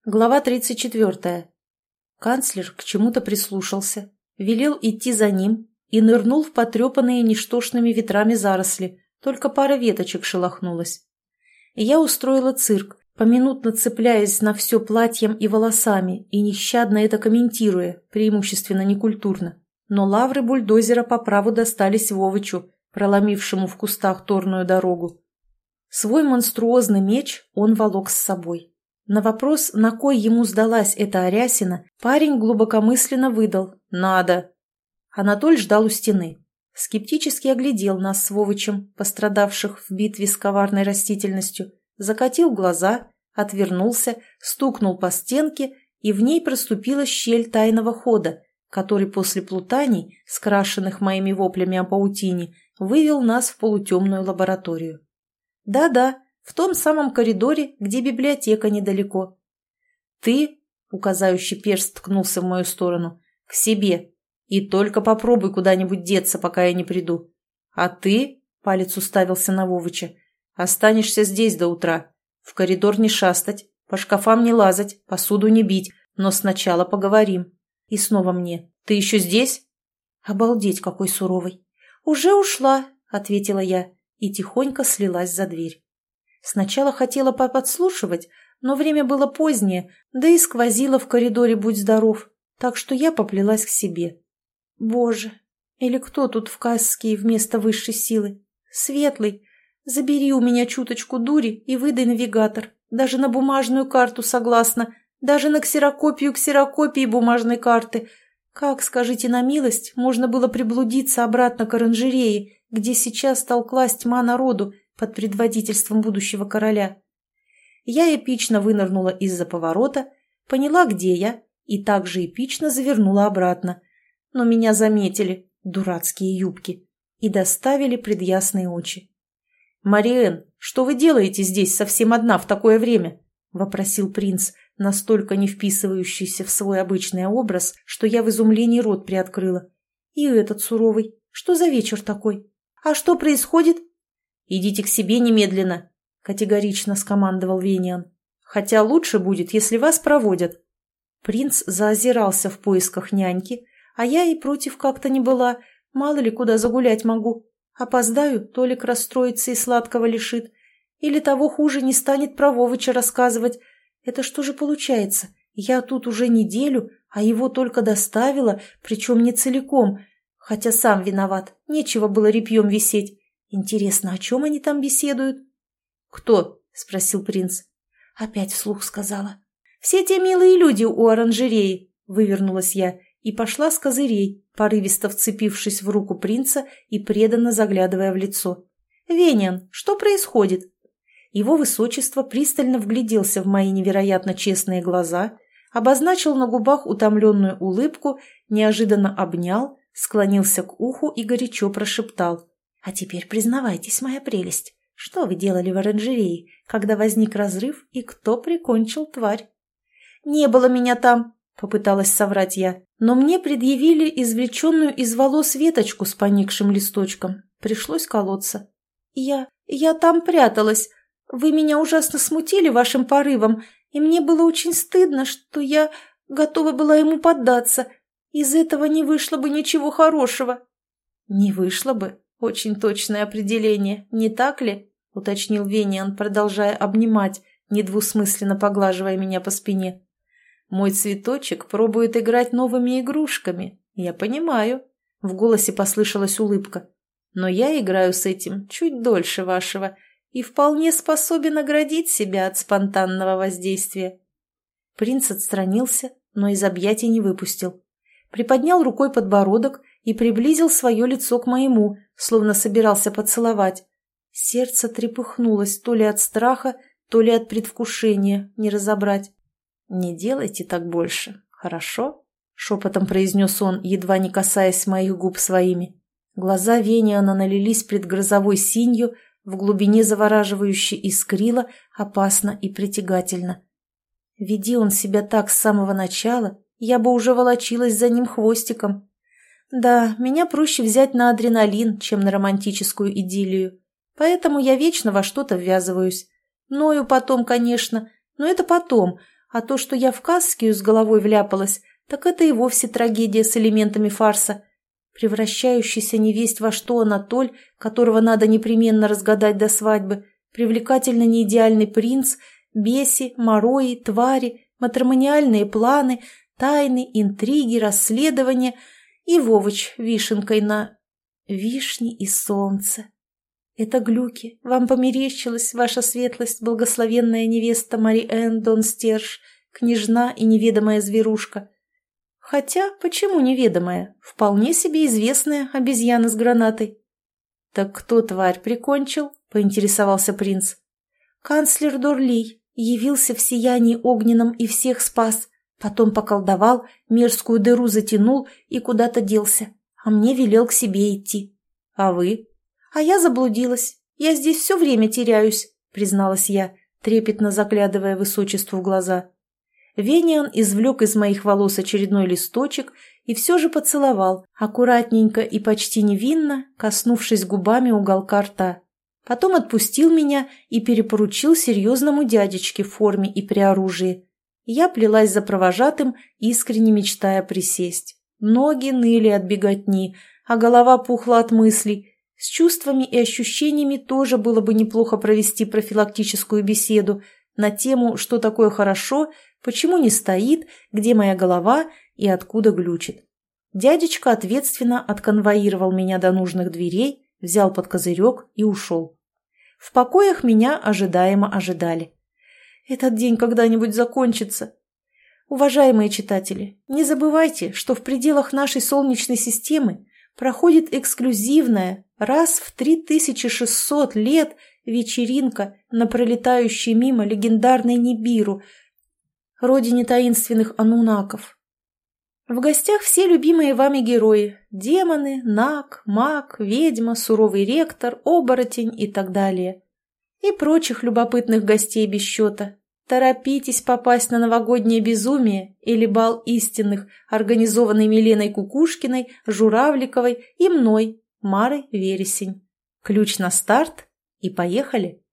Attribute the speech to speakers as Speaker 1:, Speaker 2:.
Speaker 1: Глава 34. Канцлер к чему-то прислушался, велел идти за ним и нырнул в потрепанные ничтожными ветрами заросли, только пара веточек шелохнулась. И я устроила цирк, поминутно цепляясь на все платьем и волосами и нещадно это комментируя, преимущественно некультурно. Но лавры бульдозера по праву достались Вовычу, проломившему в кустах торную дорогу. Свой монструозный меч он волок с собой. На вопрос, на кой ему сдалась эта Арясина, парень глубокомысленно выдал «надо». Анатоль ждал у стены. Скептически оглядел нас с Вовычем, пострадавших в битве с коварной растительностью, закатил глаза, отвернулся, стукнул по стенке, и в ней проступила щель тайного хода, который после плутаний, скрашенных моими воплями о паутине, вывел нас в полутемную лабораторию. Да-да, в том самом коридоре, где библиотека недалеко. «Ты», — указающий перст ткнулся в мою сторону, — «к себе. И только попробуй куда-нибудь деться, пока я не приду. А ты», — палец уставился на Вовыча, — «останешься здесь до утра. В коридор не шастать, по шкафам не лазать, посуду не бить, но сначала поговорим». И снова мне: «Ты еще здесь?» Обалдеть, какой суровый. «Уже ушла», — ответила я и тихонько слилась за дверь. Сначала хотела поподслушивать, но время было позднее, да и сквозило в коридоре «Будь здоров», так что я поплелась к себе. Боже, или кто тут в Касске вместо высшей силы? Светлый, забери у меня чуточку дури и выдай навигатор. Даже на бумажную карту согласна, даже на ксерокопии бумажной карты. Как, скажите на милость, можно было приблудиться обратно к оранжерее, где сейчас толклась тьма народу, под предводительством будущего короля? Я эпично вынырнула из-за поворота, поняла, где я, и также эпично завернула обратно. Но меня заметили, дурацкие юбки, и доставили пред ясные очи. «Мариэн, что вы делаете здесь совсем одна в такое время?» — вопросил принц, настолько не вписывающийся в свой обычный образ, что я в изумлении рот приоткрыла. И этот суровый. Что за вечер такой? А что происходит? «Идите к себе немедленно», — категорично скомандовал Вениан. «Хотя лучше будет, если вас проводят». Принц заозирался в поисках няньки, а я и против как-то не была, мало ли куда загулять могу. Опоздаю, Толик расстроится и сладкого лишит. Или того хуже, не станет про Вовыча рассказывать. Это что же получается? Я тут уже неделю, а его только доставила, причем не целиком. Хотя сам виноват, нечего было репьем висеть. Интересно, о чем они там беседуют? «Кто?» — спросил принц. Опять вслух сказала. «Все те милые люди у оранжереи», — вывернулась я и пошла с козырей, порывисто вцепившись в руку принца и преданно заглядывая в лицо. «Вениан, что происходит?» Его высочество пристально вгляделся в мои невероятно честные глаза, обозначил на губах утомленную улыбку, неожиданно обнял, склонился к уху и горячо прошептал: «А теперь признавайтесь, моя прелесть, что вы делали в оранжерее, когда возник разрыв и кто прикончил тварь?» «Не было меня там», — попыталась соврать я, но мне предъявили извлеченную из волос веточку с поникшим листочком. Пришлось колоться. Я там пряталась. Вы меня ужасно смутили вашим порывом, и мне было очень стыдно, что я готова была ему поддаться. Из этого не вышло бы ничего хорошего». «Не вышло бы? Очень точное определение, не так ли?» — уточнил Вениан, продолжая обнимать, недвусмысленно поглаживая меня по спине. «Мой цветочек пробует играть новыми игрушками. Я понимаю». В голосе послышалась улыбка. «Но я играю с этим чуть дольше вашего и вполне способен наградить себя от спонтанного воздействия». Принц отстранился, но из объятий не выпустил. Приподнял рукой подбородок и приблизил свое лицо к моему, словно собирался поцеловать. Сердце трепыхнулось то ли от страха, то ли от предвкушения, не разобрать. «Не делайте так больше, хорошо?» — шепотом произнес он, едва не касаясь моих губ своими. Глаза Вениана налились предгрозовой синью, в глубине завораживающе искрило, опасно и притягательно. Веди он себя так с самого начала, я бы уже волочилась за ним хвостиком. Да, меня проще взять на адреналин, чем на романтическую идиллию. Поэтому я вечно во что-то ввязываюсь. Ною потом, конечно, но это потом, А то, что я в Каскию с головой вляпалась, так это и вовсе трагедия с элементами фарса. Превращающийся невесть во что Анатоль, которого надо непременно разгадать до свадьбы, привлекательно неидеальный принц, беси, морои, твари, матримониальные планы, тайны, интриги, расследования и Вовыч вишенкой на... Вишни и солнце. Это глюки. Вам померещилась, ваша светлость, благословенная невеста Мари-Энн Донстерж, княжна и неведомая зверушка. Хотя, почему неведомая? Вполне себе известная обезьяна с гранатой. «Так кто тварь прикончил?» — поинтересовался принц. «Канцлер Дорлей явился в сиянии огненном и всех спас. Потом поколдовал, мерзкую дыру затянул и куда-то делся. А мне велел к себе идти. А вы?» «А я заблудилась. Я здесь все время теряюсь», — призналась я, трепетно заглядывая высочеству в глаза. Вениан извлек из моих волос очередной листочек и все же поцеловал, аккуратненько и почти невинно, коснувшись губами уголка рта. Потом отпустил меня и перепоручил серьезному дядечке в форме и при оружии. Я плелась за провожатым, искренне мечтая присесть. Ноги ныли от беготни, а голова пухла от мыслей. С чувствами и ощущениями тоже было бы неплохо провести профилактическую беседу на тему, что такое хорошо, почему не стоит, где моя голова и откуда глючит. Дядечка ответственно отконвоировал меня до нужных дверей, взял под козырек и ушел. В покоях меня ожидаемо ожидали. Этот день когда-нибудь закончится. Уважаемые читатели, не забывайте, что в пределах нашей Солнечной системы проходит эксклюзивная, раз в 3600 лет вечеринка на пролетающей мимо легендарной Нибиру, родине таинственных ануннаков. В гостях все любимые вами герои – демоны, наг, маг, ведьма, суровый ректор, оборотень и так далее. И прочих любопытных гостей без счета. Торопитесь попасть на новогоднее безумие или бал истинных, организованный Миленой Кукушкиной, Журавликовой и мной, Марой Вересень. Ключ на старт и поехали!